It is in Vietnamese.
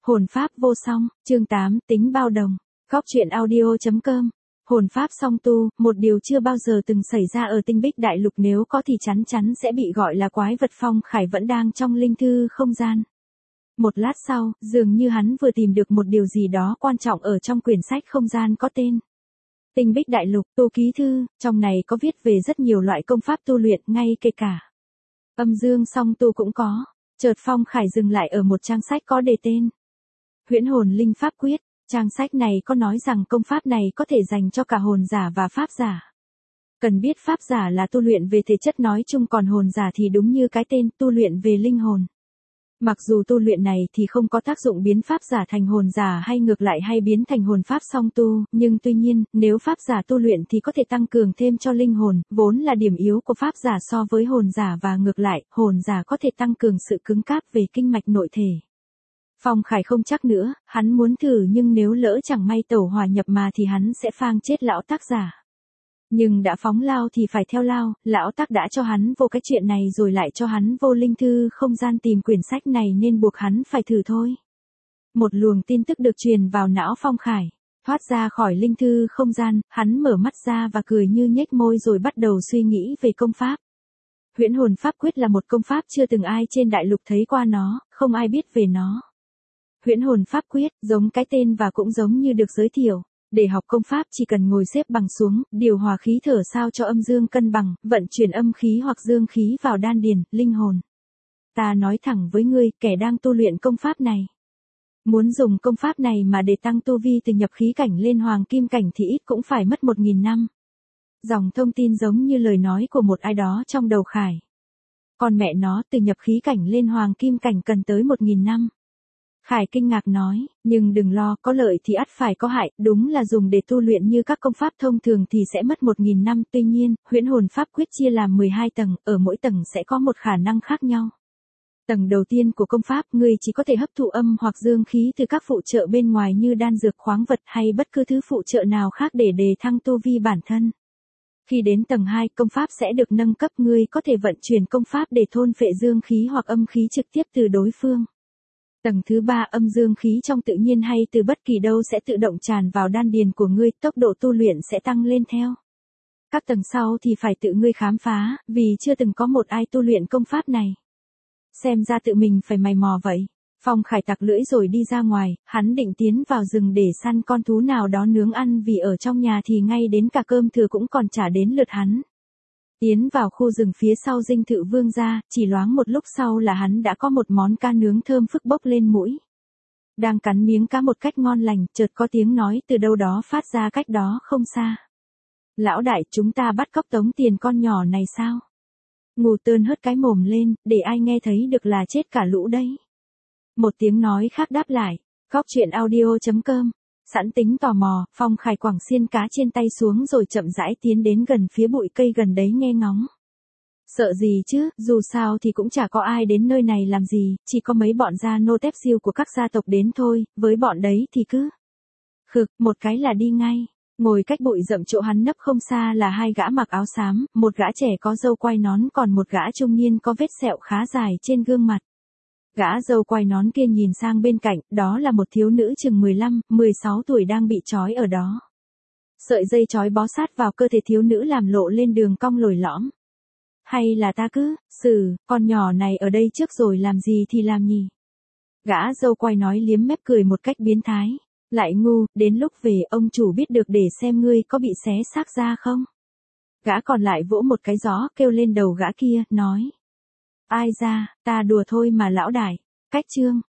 Hồn pháp vô song, chương 8, tính bao đồng. Góc truyện audio.com. Hồn pháp song tu, một điều chưa bao giờ từng xảy ra ở tinh bích đại lục, nếu có thì chắn chắn sẽ bị gọi là quái vật. Phong Khải vẫn đang trong linh thư không gian. Một lát sau, dường như hắn vừa tìm được một điều gì đó quan trọng ở trong quyển sách không gian có tên Tinh bích đại lục, tu ký thư, trong này có viết về rất nhiều loại công pháp tu luyện, ngay kể cả âm dương song tu cũng có. Chợt Phong Khải dừng lại ở một trang sách có đề tên Huyễn hồn linh pháp quyết. Trang sách này có nói rằng công pháp này có thể dành cho cả hồn giả và pháp giả. Cần biết pháp giả là tu luyện về thể chất nói chung, còn hồn giả thì đúng như cái tên, tu luyện về linh hồn. Mặc dù tu luyện này thì không có tác dụng biến pháp giả thành hồn giả hay ngược lại, hay biến thành hồn pháp song tu, nhưng tuy nhiên, nếu pháp giả tu luyện thì có thể tăng cường thêm cho linh hồn, vốn là điểm yếu của pháp giả so với hồn giả, và ngược lại, hồn giả có thể tăng cường sự cứng cáp về kinh mạch nội thể. Phong Khải không chắc nữa, hắn muốn thử, nhưng nếu lỡ chẳng may tẩu hỏa nhập mà thì hắn sẽ phang chết lão tác giả. Nhưng đã phóng lao thì phải theo lao, lão tác đã cho hắn vô cái chuyện này rồi lại cho hắn vô linh thư không gian tìm quyển sách này, nên buộc hắn phải thử thôi. Một luồng tin tức được truyền vào não Phong Khải. Thoát ra khỏi linh thư không gian, hắn mở mắt ra và cười như nhếch môi rồi bắt đầu suy nghĩ về công pháp. Huyễn hồn pháp quyết là một công pháp chưa từng ai trên đại lục thấy qua nó, không ai biết về nó. Huyễn hồn pháp quyết, giống cái tên và cũng giống như được giới thiệu. Để học công pháp chỉ cần ngồi xếp bằng xuống, điều hòa khí thở sao cho âm dương cân bằng, vận chuyển âm khí hoặc dương khí vào đan điền, linh hồn. Ta nói thẳng với ngươi, kẻ đang tu luyện công pháp này, muốn dùng công pháp này mà để tăng tu vi từ nhập khí cảnh lên hoàng kim cảnh thì ít cũng phải mất 1000 năm. Dòng thông tin giống như lời nói của một ai đó trong đầu Khải. Còn mẹ nó, từ nhập khí cảnh lên hoàng kim cảnh cần tới 1000 năm. Khải kinh ngạc nói, nhưng đừng lo, có lợi thì ắt phải có hại, đúng là dùng để tu luyện như các công pháp thông thường thì sẽ mất 1000 năm, tuy nhiên, huyễn hồn pháp quyết chia làm 12 tầng, ở mỗi tầng sẽ có một khả năng khác nhau. Tầng đầu tiên của công pháp, ngươi chỉ có thể hấp thụ âm hoặc dương khí từ các phụ trợ bên ngoài như đan dược, khoáng vật hay bất cứ thứ phụ trợ nào khác để đề thăng tu vi bản thân. Khi đến tầng 2, công pháp sẽ được nâng cấp, ngươi có thể vận chuyển công pháp để thôn phệ dương khí hoặc âm khí trực tiếp từ đối phương. Tầng thứ 3, âm dương khí trong tự nhiên hay từ bất kỳ đâu sẽ tự động tràn vào đan điền của ngươi, tốc độ tu luyện sẽ tăng lên theo. Các tầng sau thì phải tự ngươi khám phá, vì chưa từng có một ai tu luyện công pháp này. Xem ra tự mình phải mày mò vậy. Phong Khải tặc lưỡi rồi đi ra ngoài, hắn định tiến vào rừng để săn con thú nào đó nướng ăn, vì ở trong nhà thì ngay đến cả cơm thừa cũng còn chả đến lượt hắn. Tiến vào khu rừng phía sau dinh thự vương gia, chỉ loáng một lúc sau là hắn đã có một món cá nướng thơm phức bốc lên mũi. Đang cắn miếng cá một cách ngon lành, chợt có tiếng nói từ đâu đó phát ra cách đó không xa. Lão đại, chúng ta bắt cóc tống tiền con nhỏ này sao? Ngù Tơn hất cái mồm lên, để ai nghe thấy được là chết cả lũ đấy. Một tiếng nói khác đáp lại, góc truyện audio.com. Sẵn tính tò mò, Phong Khải quẳng xiên cá trên tay xuống rồi chậm rãi tiến đến gần phía bụi cây gần đấy nghe ngóng. Sợ gì chứ, dù sao thì cũng chả có ai đến nơi này làm gì, chỉ có mấy bọn gia nô tép siêu của các gia tộc đến thôi, với bọn đấy thì cứ khực, một cái là đi ngay. Ngồi cách bụi rậm chỗ hắn nấp không xa là hai gã mặc áo xám, một gã trẻ có râu quai nón, còn một gã trung niên có vết sẹo khá dài trên gương mặt. Gã râu quai nón kia nhìn sang bên cạnh, đó là một thiếu nữ chừng 15, 16 tuổi đang bị trói ở đó. Sợi dây trói bó sát vào cơ thể thiếu nữ làm lộ lên đường cong lồi lõm. Hay là ta cứ, con nhỏ này ở đây trước rồi làm gì thì làm nhỉ? Gã râu quai nói liếm mép cười một cách biến thái. Lại ngu, đến lúc về ông chủ biết được để xem ngươi có bị xé xác ra không? Gã còn lại vỗ một cái gió kêu lên đầu gã kia, nói. Ai ra, ta đùa thôi mà lão đại. Cách chương.